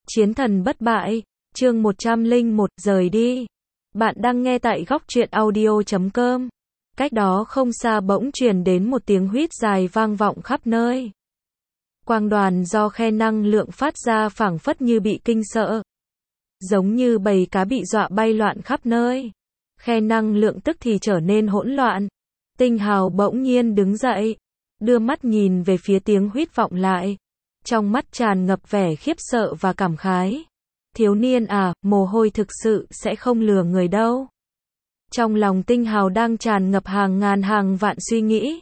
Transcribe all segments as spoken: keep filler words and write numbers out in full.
Chiến thần bất bại, chương một trăm lẻ một, rời đi. Bạn đang nghe tại góc truyện audio chấm com. Cách đó không xa bỗng truyền đến một tiếng huýt dài vang vọng khắp nơi. Quang đoàn do khe năng lượng phát ra phảng phất như bị kinh sợ. Giống như bầy cá bị dọa bay loạn khắp nơi. Khe năng lượng tức thì trở nên hỗn loạn. Tinh Hào bỗng nhiên đứng dậy, đưa mắt nhìn về phía tiếng huýt vọng lại. Trong mắt tràn ngập vẻ khiếp sợ và cảm khái. Thiếu niên à, mồ hôi thực sự sẽ không lừa người đâu. Trong lòng Tinh Hào đang tràn ngập hàng ngàn hàng vạn suy nghĩ.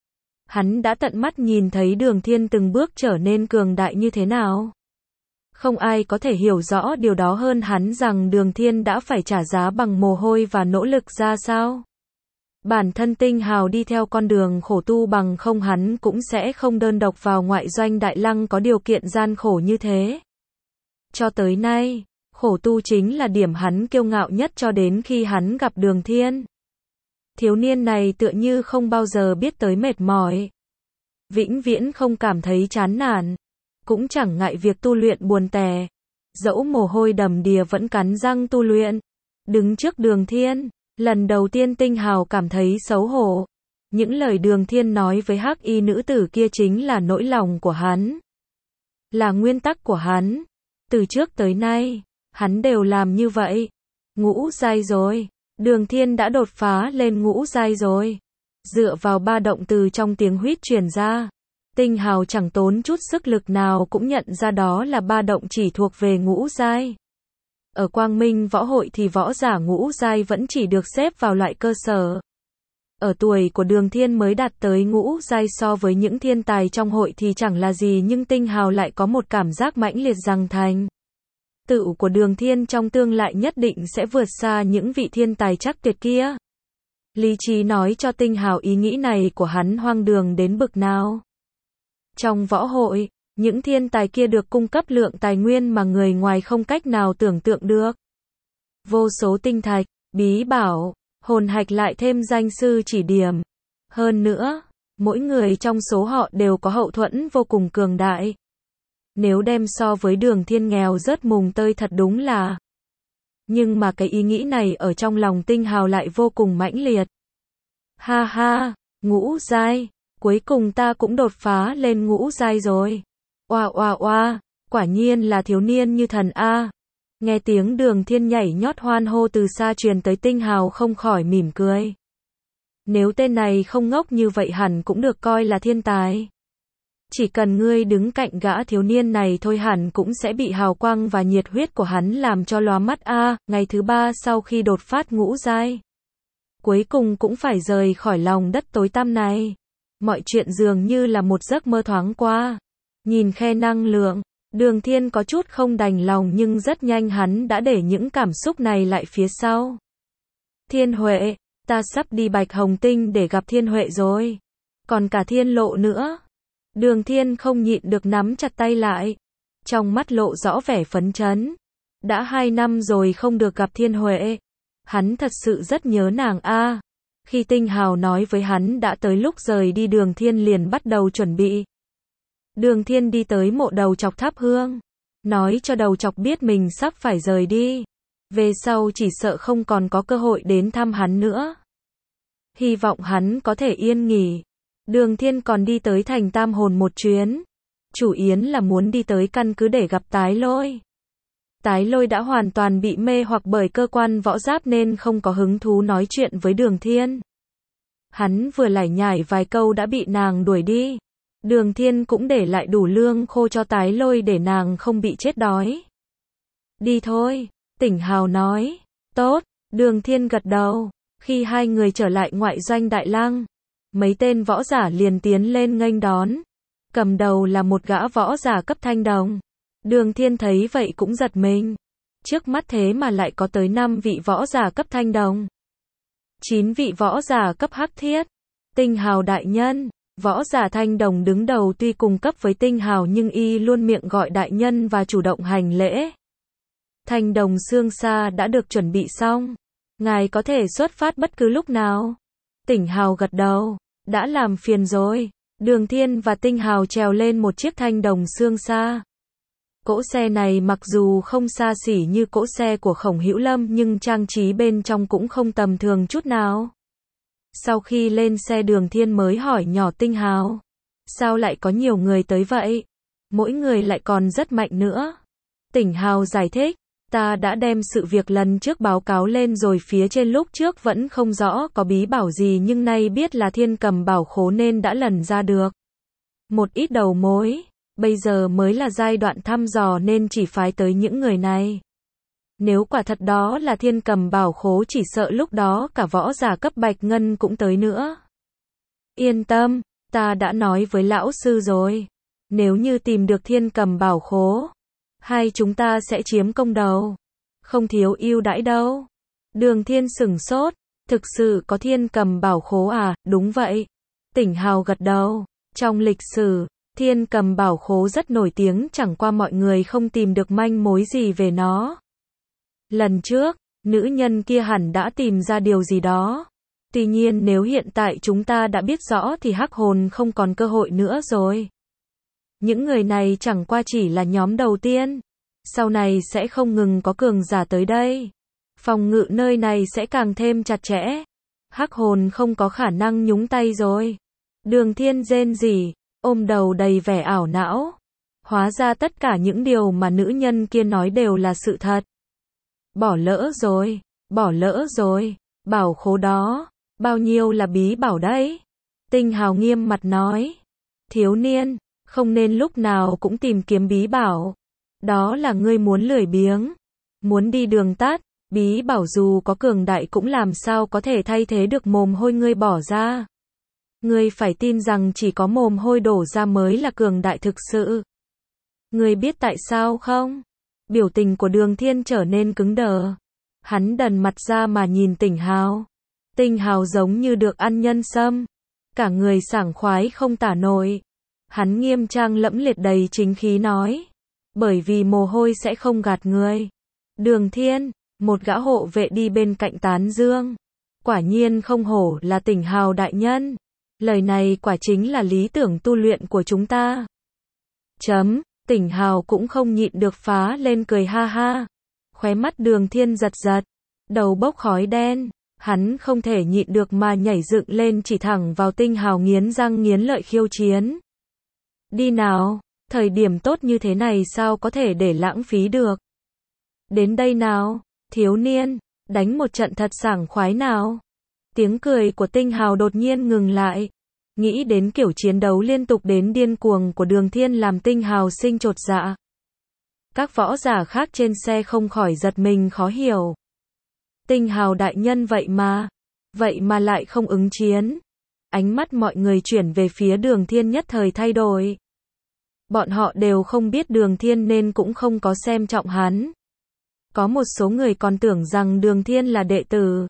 Hắn đã tận mắt nhìn thấy Đường Thiên từng bước trở nên cường đại như thế nào. Không ai có thể hiểu rõ điều đó hơn hắn rằng Đường Thiên đã phải trả giá bằng mồ hôi và nỗ lực ra sao. Bản thân Tinh Hào đi theo con đường khổ tu, bằng không hắn cũng sẽ không đơn độc vào ngoại doanh Đại Lăng có điều kiện gian khổ như thế. Cho tới nay, khổ tu chính là điểm hắn kiêu ngạo nhất cho đến khi hắn gặp Đường Thiên. Thiếu niên này tựa như không bao giờ biết tới mệt mỏi. Vĩnh viễn không cảm thấy chán nản. Cũng chẳng ngại việc tu luyện buồn tẻ. Dẫu mồ hôi đầm đìa vẫn cắn răng tu luyện. Đứng trước Đường Thiên, lần đầu tiên Tinh Hào cảm thấy xấu hổ. Những lời Đường Thiên nói với hắc y nữ tử kia chính là nỗi lòng của hắn. Là nguyên tắc của hắn. Từ trước tới nay, hắn đều làm như vậy. Ngũ giai rồi. Đường Thiên đã đột phá lên ngũ giai rồi. Dựa vào ba động từ trong tiếng huýt truyền ra. Tinh Hào chẳng tốn chút sức lực nào cũng nhận ra đó là ba động chỉ thuộc về ngũ giai. Ở Quang Minh Võ Hội thì võ giả ngũ giai vẫn chỉ được xếp vào loại cơ sở. Ở tuổi của Đường Thiên mới đạt tới ngũ giai, so với những thiên tài trong hội thì chẳng là gì, nhưng Tinh Hào lại có một cảm giác mãnh liệt rằng thành tựu của Đường Thiên trong tương lai nhất định sẽ vượt xa những vị thiên tài chắc tuyệt kia. Lý trí nói cho Tinh Hào ý nghĩ này của hắn hoang đường đến bực nào. Trong võ hội, những thiên tài kia được cung cấp lượng tài nguyên mà người ngoài không cách nào tưởng tượng được. Vô số tinh thạch, bí bảo, hồn hạch, lại thêm danh sư chỉ điểm. Hơn nữa, mỗi người trong số họ đều có hậu thuẫn vô cùng cường đại. Nếu đem so với Đường Thiên nghèo rớt mùng tơi thật đúng là. Nhưng mà cái ý nghĩ này ở trong lòng Tinh Hào lại vô cùng mãnh liệt. Ha ha, ngũ giai, cuối cùng ta cũng đột phá lên ngũ giai rồi. Oa oa oa, quả nhiên là thiếu niên như thần a. Nghe tiếng Đường Thiên nhảy nhót hoan hô từ xa truyền tới, Tinh Hào không khỏi mỉm cười. Nếu tên này không ngốc như vậy hẳn cũng được coi là thiên tài. Chỉ cần ngươi đứng cạnh gã thiếu niên này thôi hẳn cũng sẽ bị hào quang và nhiệt huyết của hắn làm cho lóa mắt a. Ngày thứ ba sau khi đột phát ngũ giai, cuối cùng cũng phải rời khỏi lòng đất tối tăm này. Mọi chuyện dường như là một giấc mơ thoáng qua. Nhìn khe năng lượng, Đường Thiên có chút không đành lòng, nhưng rất nhanh hắn đã để những cảm xúc này lại phía sau. Thiên Huệ, ta sắp đi Bạch Hồng Tinh để gặp Thiên Huệ rồi. Còn cả Thiên Lộ nữa. Đường Thiên không nhịn được nắm chặt tay lại. Trong mắt lộ rõ vẻ phấn chấn. Đã hai năm rồi không được gặp Thiên Huệ. Hắn thật sự rất nhớ nàng a. Khi Tinh Hào nói với hắn đã tới lúc rời đi, Đường Thiên liền bắt đầu chuẩn bị. Đường Thiên đi tới mộ đầu chọc thắp hương. Nói cho đầu chọc biết mình sắp phải rời đi. Về sau chỉ sợ không còn có cơ hội đến thăm hắn nữa. Hy vọng hắn có thể yên nghỉ. Đường Thiên còn đi tới thành Tam Hồn một chuyến. Chủ yếu là muốn đi tới căn cứ để gặp Tái Lôi. Tái Lôi đã hoàn toàn bị mê hoặc bởi cơ quan võ giáp nên không có hứng thú nói chuyện với Đường Thiên. Hắn vừa lải nhải vài câu đã bị nàng đuổi đi. Đường Thiên cũng để lại đủ lương khô cho Tái Lôi để nàng không bị chết đói. Đi thôi, Tinh Hào nói. Tốt, Đường Thiên gật đầu. Khi hai người trở lại ngoại doanh Đại Lăng, mấy tên võ giả liền tiến lên nghênh đón. Cầm đầu là một gã võ giả cấp thanh đồng. Đường Thiên thấy vậy cũng giật mình. Trước mắt thế mà lại có tới năm vị võ giả cấp thanh đồng. chín vị võ giả cấp hắc thiết. Tinh Hào đại nhân. Võ giả thanh đồng đứng đầu tuy cùng cấp với Tinh Hào nhưng y luôn miệng gọi đại nhân và chủ động hành lễ. Thanh đồng xương xa đã được chuẩn bị xong. Ngài có thể xuất phát bất cứ lúc nào. Tinh Hào gật đầu. Đã làm phiền rồi. Đường Thiên và Tinh Hào trèo lên một chiếc thanh đồng xương xa. Cỗ xe này mặc dù không xa xỉ như cỗ xe của Khổng Hữu Lâm nhưng trang trí bên trong cũng không tầm thường chút nào. Sau khi lên xe Đường Thiên mới hỏi nhỏ Tinh Hào. Sao lại có nhiều người tới vậy? Mỗi người lại còn rất mạnh nữa. Tỉnh Hào giải thích. Ta đã đem sự việc lần trước báo cáo lên rồi, phía trên lúc trước vẫn không rõ có bí bảo gì nhưng nay biết là Thiên Cầm Bảo Khố nên đã lần ra được một ít đầu mối. Bây giờ mới là giai đoạn thăm dò nên chỉ phái tới những người này. Nếu quả thật đó là Thiên Cầm Bảo Khố chỉ sợ lúc đó cả võ giả cấp Bạch Ngân cũng tới nữa. Yên tâm, ta đã nói với lão sư rồi. Nếu như tìm được Thiên Cầm Bảo Khố, hai chúng ta sẽ chiếm công đầu. Không thiếu ưu đãi đâu. Đường Thiên sửng sốt. Thực sự có Thiên Cầm Bảo Khố à? Đúng vậy. Tỉnh Hào gật đầu. Trong lịch sử, Thiên Cầm Bảo Khố rất nổi tiếng, chẳng qua mọi người không tìm được manh mối gì về nó. Lần trước, nữ nhân kia hẳn đã tìm ra điều gì đó. Tuy nhiên nếu hiện tại chúng ta đã biết rõ thì Hắc Hồn không còn cơ hội nữa rồi. Những người này chẳng qua chỉ là nhóm đầu tiên. Sau này sẽ không ngừng có cường giả tới đây. Phòng ngự nơi này sẽ càng thêm chặt chẽ. Hắc Hồn không có khả năng nhúng tay rồi. Đường Thiên rên rỉ, ôm đầu đầy vẻ ảo não. Hóa ra tất cả những điều mà nữ nhân kia nói đều là sự thật. Bỏ lỡ rồi, bỏ lỡ rồi. Bảo khố đó, bao nhiêu là bí bảo đấy? Tinh Hào nghiêm mặt nói. Thiếu niên, không nên lúc nào cũng tìm kiếm bí bảo. Đó là ngươi muốn lười biếng, muốn đi đường tắt. Bí bảo dù có cường đại cũng làm sao có thể thay thế được mồm hôi ngươi bỏ ra. Ngươi phải tin rằng chỉ có mồm hôi đổ ra mới là cường đại thực sự. Ngươi biết tại sao không? Biểu tình của Đường Thiên trở nên cứng đờ. Hắn đần mặt ra mà nhìn Tỉnh Hào. Tinh Hào giống như được ăn nhân sâm. Cả người sảng khoái không tả nổi. Hắn nghiêm trang lẫm liệt đầy chính khí nói. Bởi vì mồ hôi sẽ không gạt người. Đường Thiên, một gã hộ vệ đi bên cạnh tán dương. Quả nhiên không hổ là Tỉnh Hào đại nhân. Lời này quả chính là lý tưởng tu luyện của chúng ta. Chấm, Tỉnh Hào cũng không nhịn được phá lên cười ha ha. Khóe mắt Đường Thiên giật giật. Đầu bốc khói đen. Hắn không thể nhịn được mà nhảy dựng lên chỉ thẳng vào Tinh Hào nghiến răng nghiến lợi khiêu chiến. Đi nào, thời điểm tốt như thế này sao có thể để lãng phí được. Đến đây nào, thiếu niên, đánh một trận thật sảng khoái nào. Tiếng cười của Tinh Hào đột nhiên ngừng lại. Nghĩ đến kiểu chiến đấu liên tục đến điên cuồng của Đường Thiên làm Tinh Hào sinh chột dạ. Các võ giả khác trên xe không khỏi giật mình khó hiểu. Tinh Hào đại nhân vậy mà, vậy mà lại không ứng chiến. Ánh mắt mọi người chuyển về phía Đường Thiên nhất thời thay đổi. Bọn họ đều không biết Đường Thiên nên cũng không có xem trọng hắn. Có một số người còn tưởng rằng Đường Thiên là đệ tử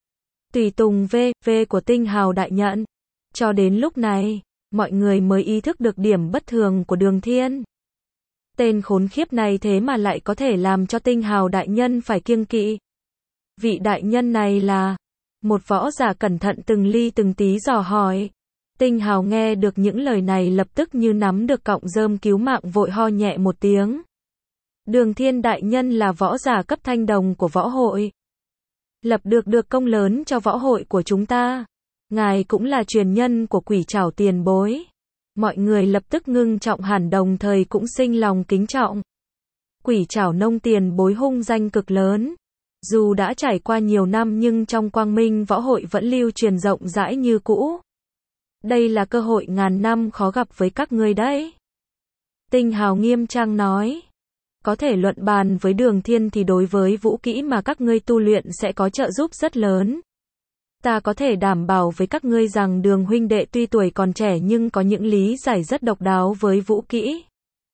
tùy tùng V, V của Tinh Hào đại nhận. Cho đến lúc này, mọi người mới ý thức được điểm bất thường của Đường Thiên. Tên khốn khiếp này thế mà lại có thể làm cho Tinh Hào đại nhân phải kiêng kỵ. Vị đại nhân này là... Một võ giả cẩn thận từng ly từng tí dò hỏi. Tinh Hào nghe được những lời này lập tức như nắm được cọng rơm cứu mạng vội ho nhẹ một tiếng. Đường Thiên đại nhân là võ giả cấp thanh đồng của võ hội. Lập được được công lớn cho võ hội của chúng ta. Ngài cũng là truyền nhân của Quỷ Trảo tiền bối. Mọi người lập tức ngưng trọng hẳn đồng thời cũng sinh lòng kính trọng. Quỷ Trảo nông tiền bối hung danh cực lớn. Dù đã trải qua nhiều năm nhưng trong quang minh võ hội vẫn lưu truyền rộng rãi như cũ. Đây là cơ hội ngàn năm khó gặp với các ngươi đấy. Tinh Hào nghiêm trang nói. Có thể luận bàn với Đường Thiên thì đối với vũ kỹ mà các ngươi tu luyện sẽ có trợ giúp rất lớn. Ta có thể đảm bảo với các ngươi rằng Đường huynh đệ tuy tuổi còn trẻ nhưng có những lý giải rất độc đáo với vũ kỹ.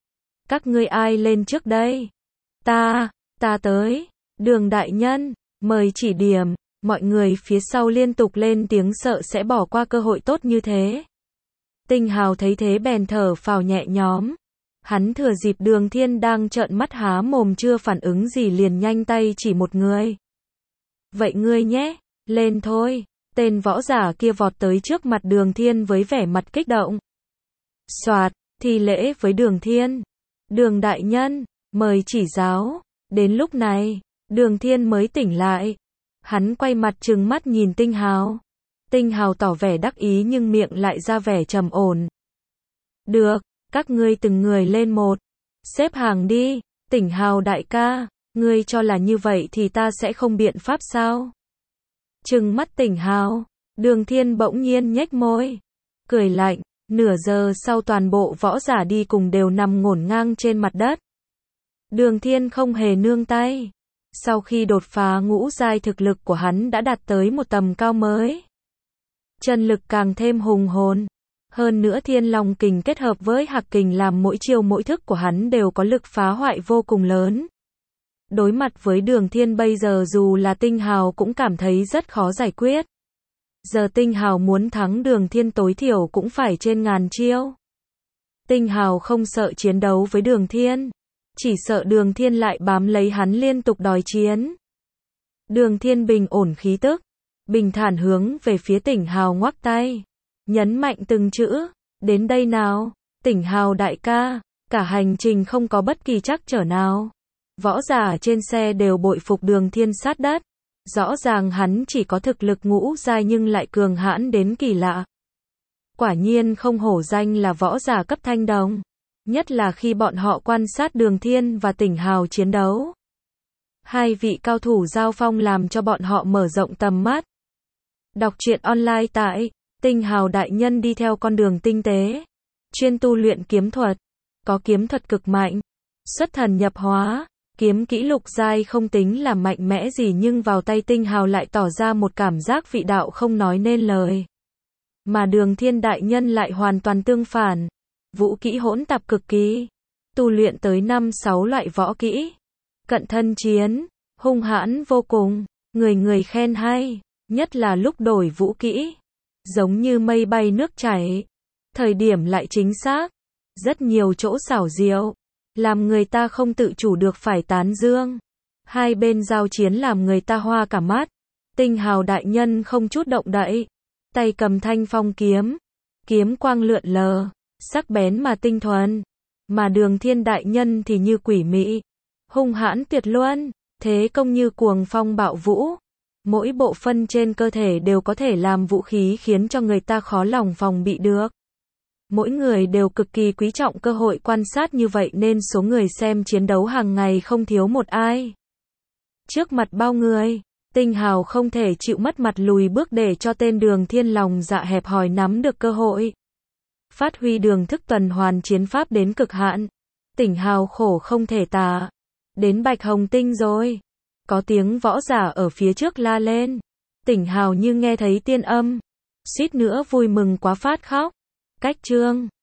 Các ngươi ai lên trước đây? Ta, ta tới. Đường đại nhân, mời chỉ điểm. Mọi người phía sau liên tục lên tiếng sợ sẽ bỏ qua cơ hội tốt như thế. Tinh Hào thấy thế bèn thở phào nhẹ nhõm. Hắn thừa dịp Đường Thiên đang trợn mắt há mồm chưa phản ứng gì liền nhanh tay chỉ một người. Vậy ngươi nhé, lên thôi. Tên võ giả kia vọt tới trước mặt Đường Thiên với vẻ mặt kích động. Soạt, thi lễ với Đường Thiên. Đường đại nhân, mời chỉ giáo. Đến lúc này, Đường Thiên mới tỉnh lại. Hắn quay mặt trừng mắt nhìn Tinh Hào. Tinh Hào tỏ vẻ đắc ý nhưng miệng lại ra vẻ trầm ổn. Được, các ngươi từng người lên một. Xếp hàng đi, Tỉnh Hào đại ca, ngươi cho là như vậy thì ta sẽ không biện pháp sao? Trừng mắt Tỉnh Hào, Đường Thiên bỗng nhiên nhếch môi. Cười lạnh, nửa giờ sau toàn bộ võ giả đi cùng đều nằm ngổn ngang trên mặt đất. Đường Thiên không hề nương tay. Sau khi đột phá ngũ giai thực lực của hắn đã đạt tới một tầm cao mới. Chân lực càng thêm hùng hồn. Hơn nữa Thiên Long kình kết hợp với Hạc kình làm mỗi chiêu mỗi thức của hắn đều có lực phá hoại vô cùng lớn. Đối mặt với Đường Thiên bây giờ dù là Tinh Hào cũng cảm thấy rất khó giải quyết. Giờ Tinh Hào muốn thắng Đường Thiên tối thiểu cũng phải trên ngàn chiêu. Tinh Hào không sợ chiến đấu với Đường Thiên. Chỉ sợ Đường Thiên lại bám lấy hắn liên tục đòi chiến. Đường Thiên bình ổn khí tức. Bình thản hướng về phía Tỉnh Hào ngoắc tay. Nhấn mạnh từng chữ. Đến đây nào, Tỉnh Hào đại ca. Cả hành trình không có bất kỳ trắc trở nào. Võ giả trên xe đều bội phục Đường Thiên sát đất. Rõ ràng hắn chỉ có thực lực ngũ giai nhưng lại cường hãn đến kỳ lạ. Quả nhiên không hổ danh là võ giả cấp thanh đồng. Nhất là khi bọn họ quan sát Đường Thiên và Tỉnh Hào chiến đấu. Hai vị cao thủ giao phong làm cho bọn họ mở rộng tầm mắt. Đọc truyện online tại Tinh Hào đại nhân đi theo con đường tinh tế. Chuyên tu luyện kiếm thuật. Có kiếm thuật cực mạnh. Xuất thần nhập hóa. Kiếm kỹ lục giai không tính là mạnh mẽ gì nhưng vào tay Tinh Hào lại tỏ ra một cảm giác vị đạo không nói nên lời. Mà Đường Thiên đại nhân lại hoàn toàn tương phản. Vũ kỹ hỗn tạp cực kỳ. Tu luyện tới năm sáu loại võ kỹ. Cận thân chiến. Hung hãn vô cùng. Người người khen hay. Nhất là lúc đổi vũ kỹ. Giống như mây bay nước chảy. Thời điểm lại chính xác. Rất nhiều chỗ xảo diệu. Làm người ta không tự chủ được phải tán dương. Hai bên giao chiến làm người ta hoa cả mắt. Tinh Hào đại nhân không chút động đậy. Tay cầm thanh phong kiếm. Kiếm quang lượn lờ. Sắc bén mà tinh thuần. Mà Đường Thiên đại nhân thì như quỷ mị. Hung hãn tuyệt luân. Thế công như cuồng phong bạo vũ. Mỗi bộ phận trên cơ thể đều có thể làm vũ khí khiến cho người ta khó lòng phòng bị được. Mỗi người đều cực kỳ quý trọng cơ hội quan sát như vậy nên số người xem chiến đấu hàng ngày không thiếu một ai. Trước mặt bao người, Tinh Hào không thể chịu mất mặt lùi bước để cho tên Đường Thiên lòng dạ hẹp hòi nắm được cơ hội. Phát huy đường thức tuần hoàn chiến pháp đến cực hạn. Tỉnh Hào khổ không thể tả. Đến Bạch Hồng Tinh rồi. Có tiếng võ giả ở phía trước la lên. Tỉnh Hào như nghe thấy tiên âm. Suýt nữa vui mừng quá phát khóc. Cách chương